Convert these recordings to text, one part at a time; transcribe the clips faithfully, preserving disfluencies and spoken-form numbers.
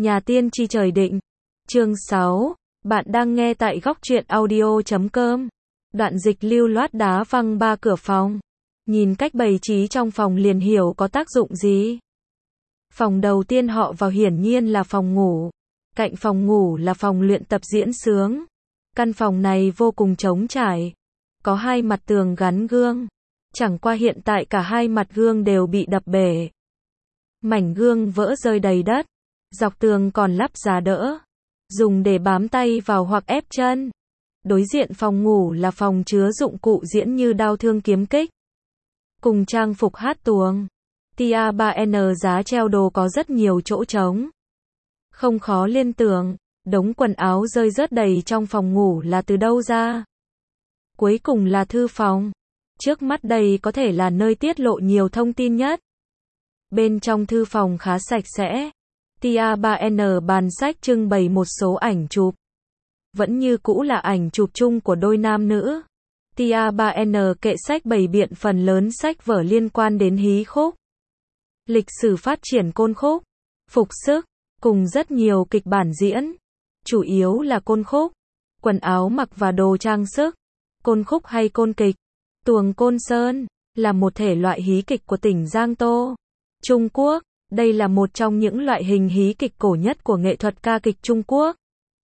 Nhà tiên tri trời định. Chương sáu. Bạn đang nghe tại góc truyện audio chấm com. Đoạn dịch lưu loát đá văng ba cửa phòng. Nhìn cách bày trí trong phòng liền hiểu có tác dụng gì. Phòng đầu tiên họ vào hiển nhiên là phòng ngủ. Cạnh phòng ngủ là phòng luyện tập diễn sướng. Căn phòng này vô cùng trống trải. Có hai mặt tường gắn gương. Chẳng qua hiện tại cả hai mặt gương đều bị đập bể. Mảnh gương vỡ rơi đầy đất. Dọc tường còn lắp giá đỡ. Dùng để bám tay vào hoặc ép chân. Đối diện phòng ngủ là phòng chứa dụng cụ diễn như đao thương kiếm kích. Cùng trang phục hát tuồng. Tia ba N giá treo đồ có rất nhiều chỗ trống. Không khó liên tưởng, đống quần áo rơi rớt đầy trong phòng ngủ là từ đâu ra. Cuối cùng là thư phòng. Trước mắt đây có thể là nơi tiết lộ nhiều thông tin nhất. Bên trong thư phòng khá sạch sẽ. Tia ba N bàn sách trưng bày một số ảnh chụp. Vẫn như cũ là ảnh chụp chung của đôi nam nữ. Tia ba N kệ sách bày biện phần lớn sách vở liên quan đến hí khúc. Lịch sử phát triển côn khúc. Phục sức. Cùng rất nhiều kịch bản diễn. Chủ yếu là côn khúc. Quần áo mặc và đồ trang sức. Côn khúc hay côn kịch. Tuồng Côn Sơn là một thể loại hí kịch của tỉnh Giang Tô, Trung Quốc. Đây là một trong những loại hình hí kịch cổ nhất của nghệ thuật ca kịch Trung Quốc.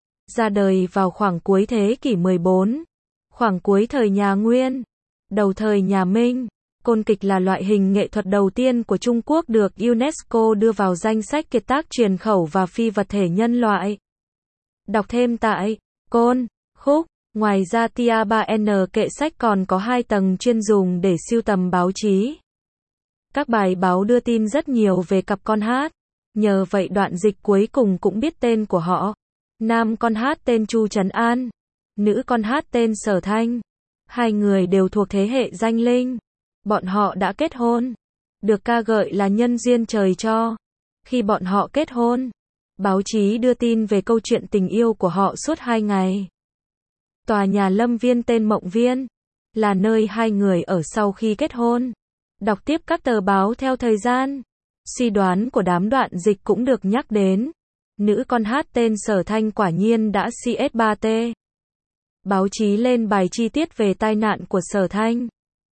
Ra đời vào khoảng cuối thế kỷ mười bốn, khoảng cuối thời nhà Nguyên, đầu thời nhà Minh. Côn kịch là loại hình nghệ thuật đầu tiên của Trung Quốc được UNESCO đưa vào danh sách kiệt tác truyền khẩu và phi vật thể nhân loại. Đọc thêm tại Côn Khúc. Ngoài ra Tia ba N kệ sách còn có hai tầng chuyên dùng để sưu tầm báo chí. Các bài báo đưa tin rất nhiều về cặp con hát. Nhờ vậy đoạn dịch cuối cùng cũng biết tên của họ. Nam con hát tên Chu Trấn An. Nữ con hát tên Sở Thanh. Hai người đều thuộc thế hệ danh linh. Bọn họ đã kết hôn. Được ca ngợi là nhân duyên trời cho. Khi bọn họ kết hôn, báo chí đưa tin về câu chuyện tình yêu của họ suốt hai ngày. Tòa nhà Lâm Viên tên Mộng Viên, là nơi hai người ở sau khi kết hôn. Đọc tiếp các tờ báo theo thời gian, suy đoán của đám đoạn dịch cũng được nhắc đến. Nữ con hát tên Sở Thanh quả nhiên đã C S ba T. Báo chí lên bài chi tiết về tai nạn của Sở Thanh.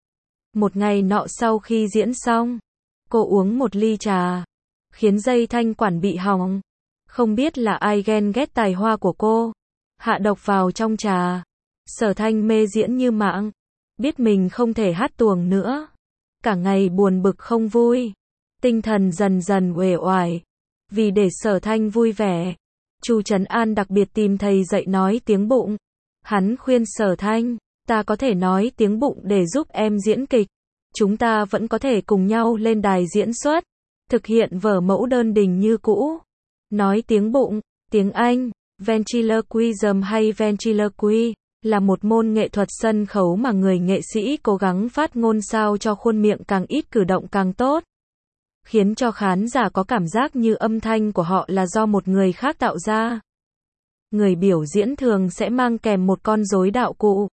Một ngày nọ sau khi diễn xong, cô uống một ly trà, khiến dây thanh quản bị hỏng. Không biết là ai ghen ghét tài hoa của cô, hạ độc vào trong trà. Sở Thanh mê diễn như mạng, biết mình không thể hát tuồng nữa. Cả ngày buồn bực không vui, tinh thần dần dần uể oải. Vì để Sở Thanh vui vẻ, Chu Trấn An đặc biệt tìm thầy dạy nói tiếng bụng. Hắn khuyên Sở Thanh, ta có thể nói tiếng bụng để giúp em diễn kịch. Chúng ta vẫn có thể cùng nhau lên đài diễn xuất, thực hiện vở mẫu đơn đình như cũ. Nói tiếng bụng, tiếng Anh, ventriloquism hay ventriloquy, là một môn nghệ thuật sân khấu mà người nghệ sĩ cố gắng phát ngôn sao cho khuôn miệng càng ít cử động càng tốt. Khiến cho khán giả có cảm giác như âm thanh của họ là do một người khác tạo ra. Người biểu diễn thường sẽ mang kèm một con rối đạo cụ.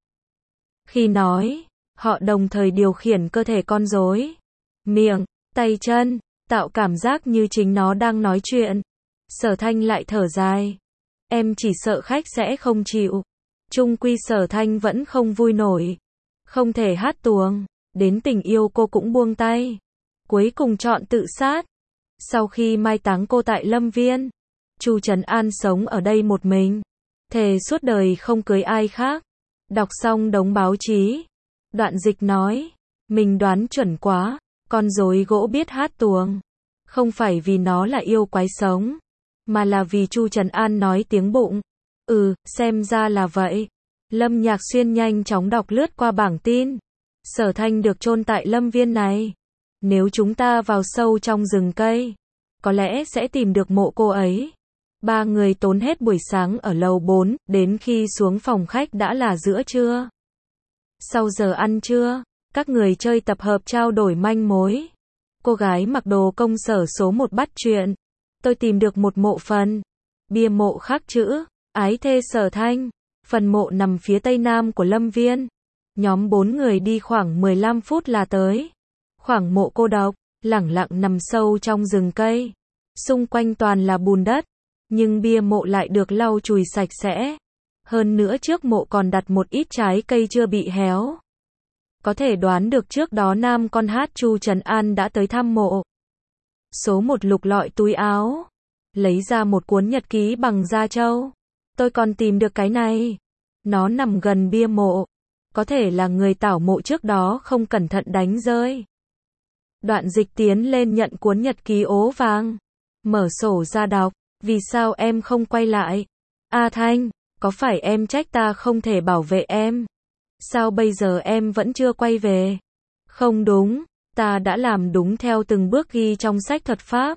Khi nói, họ đồng thời điều khiển cơ thể con rối, miệng, tay chân, tạo cảm giác như chính nó đang nói chuyện. Sở Thanh lại thở dài. Em chỉ sợ khách sẽ không chịu. Chung quy Sở Thanh vẫn không vui nổi. Không thể hát tuồng. Đến tình yêu cô cũng buông tay. Cuối cùng chọn tự sát. Sau khi mai táng cô tại Lâm Viên, Chu Trấn An sống ở đây một mình. Thề suốt đời không cưới ai khác. Đọc xong đống báo chí, đoạn dịch nói, mình đoán chuẩn quá. Con rối gỗ biết hát tuồng. Không phải vì nó là yêu quái sống, mà là vì Chu Trấn An nói tiếng bụng. Ừ, xem ra là vậy. Lâm Nhạc Xuyên nhanh chóng đọc lướt qua bảng tin. Sở Thanh được chôn tại Lâm Viên này. Nếu chúng ta vào sâu trong rừng cây, có lẽ sẽ tìm được mộ cô ấy. Ba người tốn hết buổi sáng ở lầu bốn, đến khi xuống phòng khách đã là giữa trưa. Sau giờ ăn trưa, các người chơi tập hợp trao đổi manh mối. Cô gái mặc đồ công sở số một bắt chuyện. Tôi tìm được một mộ phần. Bia mộ khắc chữ, ái thê Sở Thanh. Phần mộ nằm phía tây nam của Lâm Viên. Nhóm bốn người đi khoảng mười lăm phút là tới. Khoảng mộ cô độc, lẳng lặng nằm sâu trong rừng cây. Xung quanh toàn là bùn đất. nhưng bia mộ lại được lau chùi sạch sẽ. Hơn nữa trước mộ còn đặt một ít trái cây chưa bị héo. Có thể đoán được trước đó nam con hát Chu Trấn An đã tới thăm mộ. Số một lục lọi túi áo, lấy ra một cuốn nhật ký bằng da trâu. Tôi còn tìm được cái này. Nó nằm gần bia mộ. Có thể là người tảo mộ trước đó không cẩn thận đánh rơi. Đoạn Dịch tiến lên nhận cuốn nhật ký ố vàng. Mở sổ ra đọc. Vì sao em không quay lại? A Thanh, có phải em trách ta không thể bảo vệ em? Sao bây giờ em vẫn chưa quay về? Không đúng, ta đã làm đúng theo từng bước ghi trong sách thuật pháp.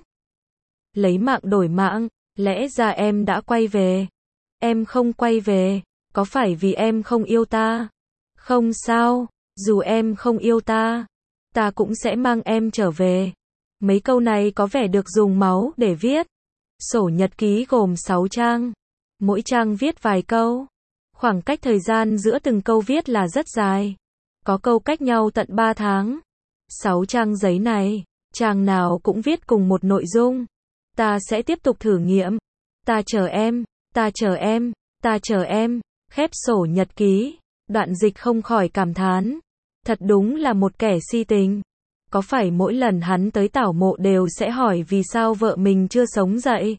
Lấy mạng đổi mạng, lẽ ra em đã quay về. Em không quay về, có phải vì em không yêu ta? Không sao, dù em không yêu ta, ta cũng sẽ mang em trở về. Mấy câu này có vẻ được dùng máu để viết. Sổ nhật ký gồm sáu trang. Mỗi trang viết vài câu. Khoảng cách thời gian giữa từng câu viết là rất dài. Có câu cách nhau tận ba tháng. Sáu trang giấy này, trang nào cũng viết cùng một nội dung. Ta sẽ tiếp tục thử nghiệm. Ta chờ em, ta chờ em, ta chờ em. Khép sổ nhật ký, Đoạn Dịch không khỏi cảm thán. Thật đúng là một kẻ si tình. Có phải mỗi lần hắn tới tảo mộ đều sẽ hỏi vì sao vợ mình chưa sống dậy?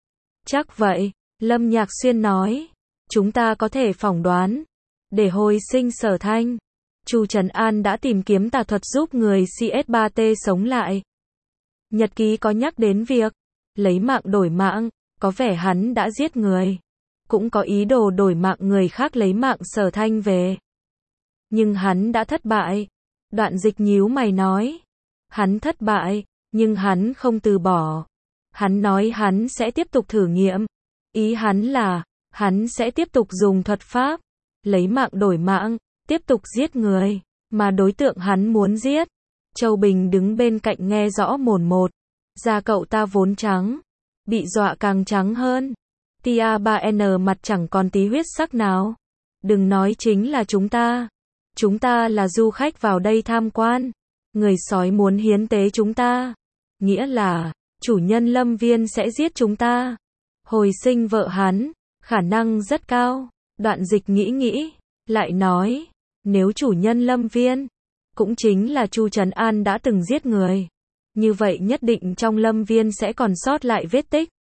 Chắc vậy, Lâm Nhạc Xuyên nói. Chúng ta có thể phỏng đoán. Để hồi sinh Sở Thanh, Chu Trấn An đã tìm kiếm tà thuật giúp người C S ba T sống lại. Nhật ký có nhắc đến việc lấy mạng đổi mạng, có vẻ hắn đã giết người. Cũng có ý đồ đổi mạng người khác lấy mạng Sở Thanh về. Nhưng hắn đã thất bại. Đoạn Dịch nhíu mày nói. Hắn thất bại, nhưng hắn không từ bỏ. Hắn nói hắn sẽ tiếp tục thử nghiệm. Ý hắn là, hắn sẽ tiếp tục dùng thuật pháp, lấy mạng đổi mạng, tiếp tục giết người, mà đối tượng hắn muốn giết. Châu Bình đứng bên cạnh nghe rõ mồn một. Da cậu ta vốn trắng, bị dọa càng trắng hơn. Tia ba N mặt chẳng còn tí huyết sắc nào. Đừng nói chính là chúng ta. Chúng ta là du khách vào đây tham quan. Người sói muốn hiến tế chúng ta. Nghĩa là, chủ nhân Lâm Viên sẽ giết chúng ta. Hồi sinh vợ hắn, khả năng rất cao. Đoạn Dịch nghĩ nghĩ, lại nói, nếu chủ nhân Lâm Viên, cũng chính là Chu Trấn An đã từng giết người. Như vậy nhất định trong Lâm Viên sẽ còn sót lại vết tích.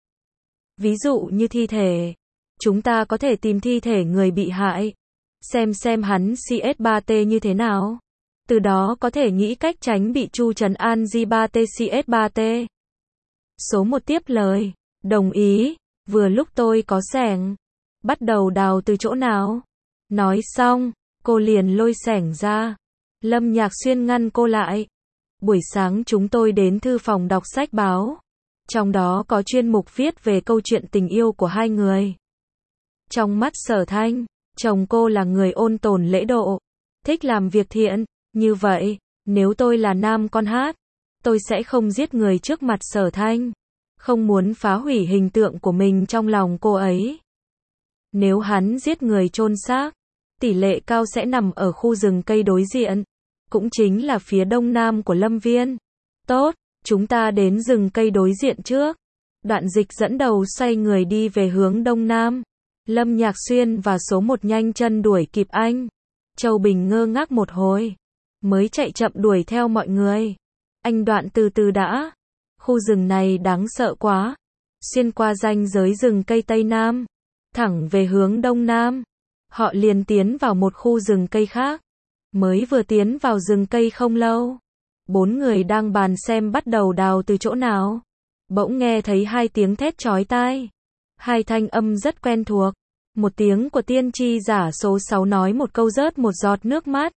Ví dụ như thi thể. Chúng ta có thể tìm thi thể người bị hại. Xem xem hắn C S ba T như thế nào. Từ đó có thể nghĩ cách tránh bị Chu Trấn An G ba T C S ba T. Số một tiếp lời. Đồng ý. Vừa lúc tôi có xẻng. Bắt đầu đào từ chỗ nào? Nói xong, cô liền lôi xẻng ra. Lâm Nhạc Xuyên ngăn cô lại. Buổi sáng chúng tôi đến thư phòng đọc sách báo. Trong đó có chuyên mục viết về câu chuyện tình yêu của hai người. Trong mắt Sở Thanh, chồng cô là người ôn tồn lễ độ, thích làm việc thiện. Như vậy, nếu tôi là nam con hát, tôi sẽ không giết người trước mặt Sở Thanh. Không muốn phá hủy hình tượng của mình trong lòng cô ấy. Nếu hắn giết người chôn xác, tỷ lệ cao sẽ nằm ở khu rừng cây đối diện, cũng chính là phía đông nam của Lâm Viên. Tốt, chúng ta đến rừng cây đối diện trước. Đoạn Dịch dẫn đầu xoay người đi về hướng đông nam. Lâm Nhạc Xuyên và số một nhanh chân đuổi kịp anh. Châu Bình ngơ ngác một hồi, mới chạy chậm đuổi theo mọi người. Anh Đoạn từ từ đã. Khu rừng này đáng sợ quá. Xuyên qua ranh giới rừng cây Tây Nam, thẳng về hướng Đông Nam. Họ liền tiến vào một khu rừng cây khác. Mới vừa tiến vào rừng cây không lâu, bốn người đang bàn xem bắt đầu đào từ chỗ nào. Bỗng nghe thấy hai tiếng thét chói tai. Hai thanh âm rất quen thuộc. Một tiếng của tiên tri giả số sáu nói một câu rớt một giọt nước mắt.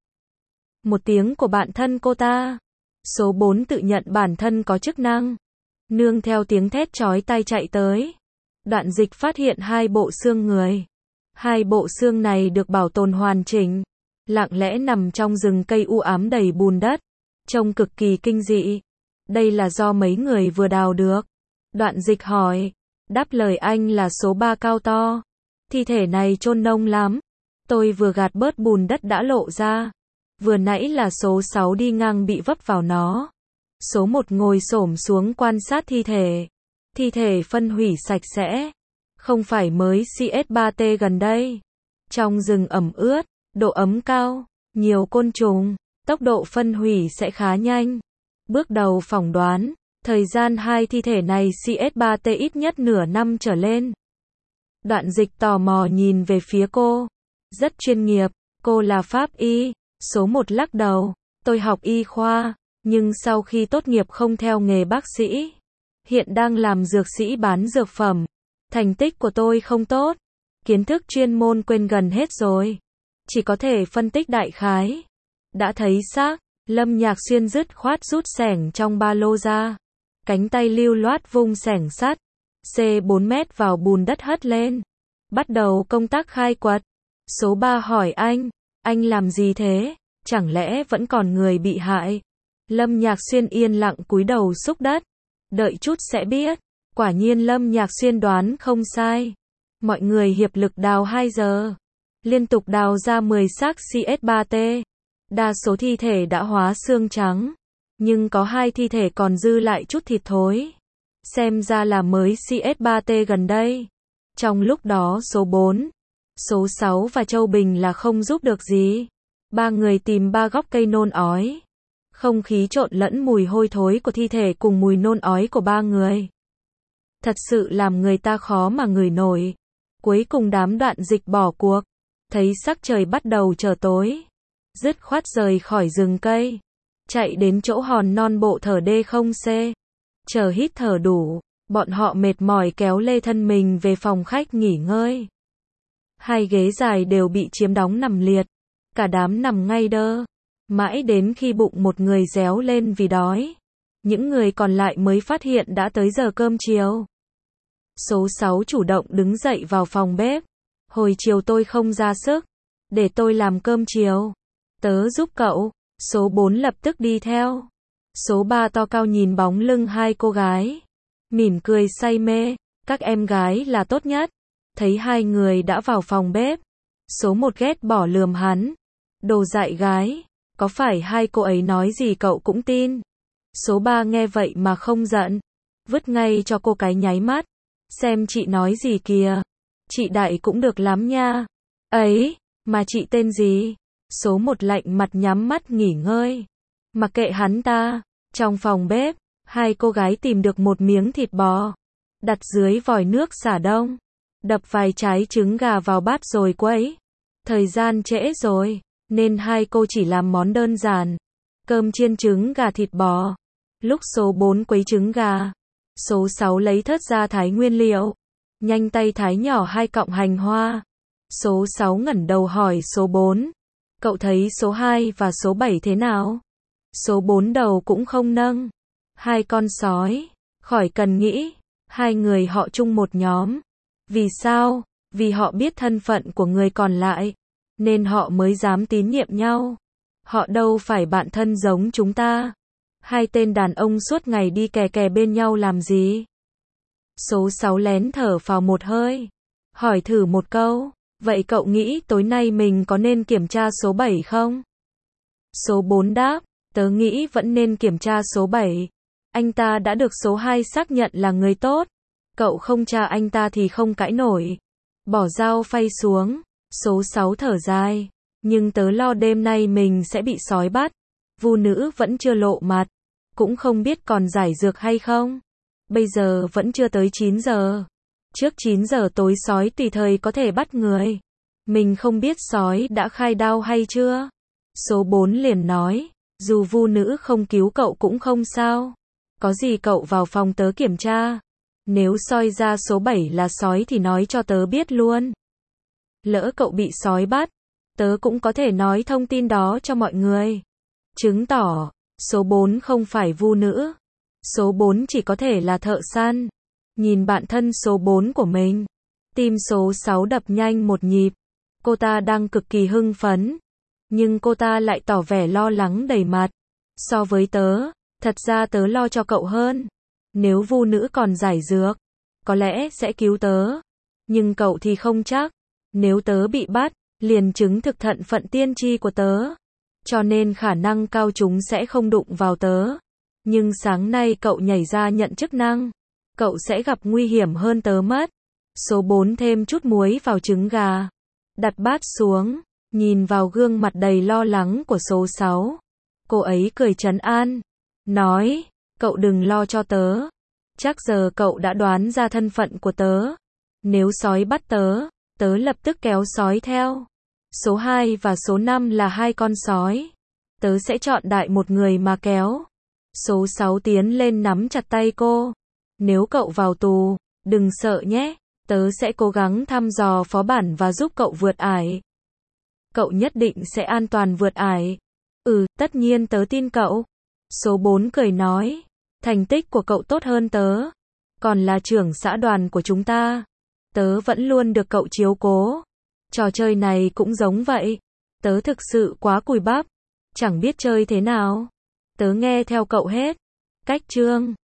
Một tiếng của bạn thân cô ta. Số bốn tự nhận bản thân có chức năng. Nương theo tiếng thét chói tai chạy tới. Đoạn Dịch phát hiện hai bộ xương người. Hai bộ xương này được bảo tồn hoàn chỉnh, lặng lẽ nằm trong rừng cây u ám đầy bùn đất, trông cực kỳ kinh dị. Đây là do mấy người vừa đào được. Đoạn Dịch hỏi. Đáp lời anh là số ba cao to. Thi thể này chôn nông lắm. Tôi vừa gạt bớt bùn đất đã lộ ra. Vừa nãy là số sáu đi ngang bị vấp vào nó. Số một ngồi xổm xuống quan sát thi thể. Thi thể phân hủy sạch sẽ. Không phải mới C S ba T gần đây. Trong rừng ẩm ướt, độ ấm cao, nhiều côn trùng, tốc độ phân hủy sẽ khá nhanh. Bước đầu phỏng đoán, thời gian hai thi thể này C S ba T ít nhất nửa năm trở lên. Đoạn Dịch tò mò nhìn về phía cô. Rất chuyên nghiệp, cô là pháp y. Số một lắc đầu, tôi học y khoa, nhưng sau khi tốt nghiệp không theo nghề bác sĩ. Hiện đang làm dược sĩ bán dược phẩm. Thành tích của tôi không tốt. Kiến thức chuyên môn quên gần hết rồi. Chỉ có thể phân tích đại khái. Đã thấy xác, Lâm Nhạc Xuyên dứt khoát rút xẻng trong ba lô ra. Cánh tay lưu loát vung xẻng sắt. C bốn mét vào bùn đất hất lên. Bắt đầu công tác khai quật. Số ba hỏi anh, anh làm gì thế? Chẳng lẽ vẫn còn người bị hại? Lâm Nhạc Xuyên yên lặng cúi đầu xúc đất. Đợi chút sẽ biết. Quả nhiên Lâm Nhạc Xuyên đoán không sai. Mọi người hiệp lực đào hai giờ. Liên tục đào ra mười xác C S ba T. Đa số thi thể đã hóa xương trắng. Nhưng có hai thi thể còn dư lại chút thịt thối. Xem ra là mới C S ba T gần đây. Trong lúc đó số bốn, số sáu và Châu Bình là không giúp được gì. Ba người tìm ba góc cây nôn ói. Không khí trộn lẫn mùi hôi thối của thi thể cùng mùi nôn ói của ba người. Thật sự làm người ta khó mà ngửi nổi. Cuối cùng đám Đoạn Dịch bỏ cuộc. Thấy sắc trời bắt đầu trở tối. Dứt khoát rời khỏi rừng cây. Chạy đến chỗ hòn non bộ thờ D không C. Chờ hít thở đủ. Bọn họ mệt mỏi kéo lê thân mình về phòng khách nghỉ ngơi. Hai ghế dài đều bị chiếm đóng nằm liệt. Cả đám nằm ngay đơ. Mãi đến khi bụng một người réo lên vì đói. Những người còn lại mới phát hiện đã tới giờ cơm chiều. Số sáu chủ động đứng dậy vào phòng bếp. Hồi chiều tôi không ra sức. Để tôi làm cơm chiều. Tớ giúp cậu. Số bốn lập tức đi theo. Số ba to cao nhìn bóng lưng hai cô gái. Mỉm cười say mê. Các em gái là tốt nhất. Thấy hai người đã vào phòng bếp. Số một ghét bỏ lườm hắn. Đồ dại gái. Có phải hai cô ấy nói gì cậu cũng tin? Số ba nghe vậy mà không giận. Vứt ngay cho cô cái nháy mắt. Xem chị nói gì kìa. Chị Đại cũng được lắm nha. Ấy, mà chị tên gì? Số một lạnh mặt nhắm mắt nghỉ ngơi. Mặc kệ hắn ta. Trong phòng bếp, hai cô gái tìm được một miếng thịt bò. Đặt dưới vòi nước xả đông. Đập vài trái trứng gà vào bát rồi quấy. Thời gian trễ rồi, nên hai cô chỉ làm món đơn giản. Cơm chiên trứng gà thịt bò. Lúc số bốn quấy trứng gà. Số sáu lấy thớt ra thái nguyên liệu. Nhanh tay thái nhỏ hai cọng hành hoa. Số sáu ngẩng đầu hỏi số bốn. Cậu thấy số hai và số bảy thế nào? Số bốn đầu cũng không nâng. Hai con sói. Khỏi cần nghĩ. Hai người họ chung một nhóm. Vì sao? Vì họ biết thân phận của người còn lại. Nên họ mới dám tín nhiệm nhau. Họ đâu phải bạn thân giống chúng ta. Hai tên đàn ông suốt ngày đi kè kè bên nhau làm gì? Số sáu lén thở phào một hơi. Hỏi thử một câu. Vậy cậu nghĩ tối nay mình có nên kiểm tra số bảy không? Số bốn đáp. Tớ nghĩ vẫn nên kiểm tra số bảy. Anh ta đã được số hai xác nhận là người tốt. Cậu không tra anh ta thì không cãi nổi. Bỏ dao phay xuống. Số sáu thở dài. Nhưng tớ lo đêm nay mình sẽ bị sói bắt. Vu nữ vẫn chưa lộ mặt. Cũng không biết còn giải dược hay không. Bây giờ vẫn chưa tới chín giờ. Trước chín giờ tối sói tùy thời có thể bắt người. Mình không biết sói đã khai đao hay chưa. Số bốn liền nói. Dù vu nữ không cứu cậu cũng không sao. Có gì cậu vào phòng tớ kiểm tra. Nếu soi ra số bảy là sói thì nói cho tớ biết luôn. Lỡ cậu bị sói bắt, tớ cũng có thể nói thông tin đó cho mọi người. Chứng tỏ, số bốn không phải vu nữ. Số bốn chỉ có thể là thợ săn. Nhìn bạn thân số bốn của mình. Tim số sáu đập nhanh một nhịp. Cô ta đang cực kỳ hưng phấn. Nhưng cô ta lại tỏ vẻ lo lắng đầy mặt. So với tớ, thật ra tớ lo cho cậu hơn. Nếu vu nữ còn giải dược, có lẽ sẽ cứu tớ. Nhưng cậu thì không chắc. Nếu tớ bị bắt, liền chứng thực thận phận tiên tri của tớ. Cho nên khả năng cao chúng sẽ không đụng vào tớ. Nhưng sáng nay cậu nhảy ra nhận chức năng. Cậu sẽ gặp nguy hiểm hơn tớ mất. Số bốn thêm chút muối vào trứng gà. Đặt bát xuống, nhìn vào gương mặt đầy lo lắng của số sáu. Cô ấy cười trấn an, nói, cậu đừng lo cho tớ. Chắc giờ cậu đã đoán ra thân phận của tớ. Nếu sói bắt tớ, tớ lập tức kéo sói theo. Số hai và số năm là hai con sói. Tớ sẽ chọn đại một người mà kéo. Số sáu tiến lên nắm chặt tay cô. Nếu cậu vào tù, đừng sợ nhé. Tớ sẽ cố gắng thăm dò phó bản và giúp cậu vượt ải. Cậu nhất định sẽ an toàn vượt ải. Ừ, tất nhiên tớ tin cậu. Số bốn cười nói. Thành tích của cậu tốt hơn tớ. Còn là trưởng xã đoàn của chúng ta. Tớ vẫn luôn được cậu chiếu cố. Trò chơi này cũng giống vậy. Tớ thực sự quá cùi bắp. Chẳng biết chơi thế nào. Tớ nghe theo cậu hết. Cách chương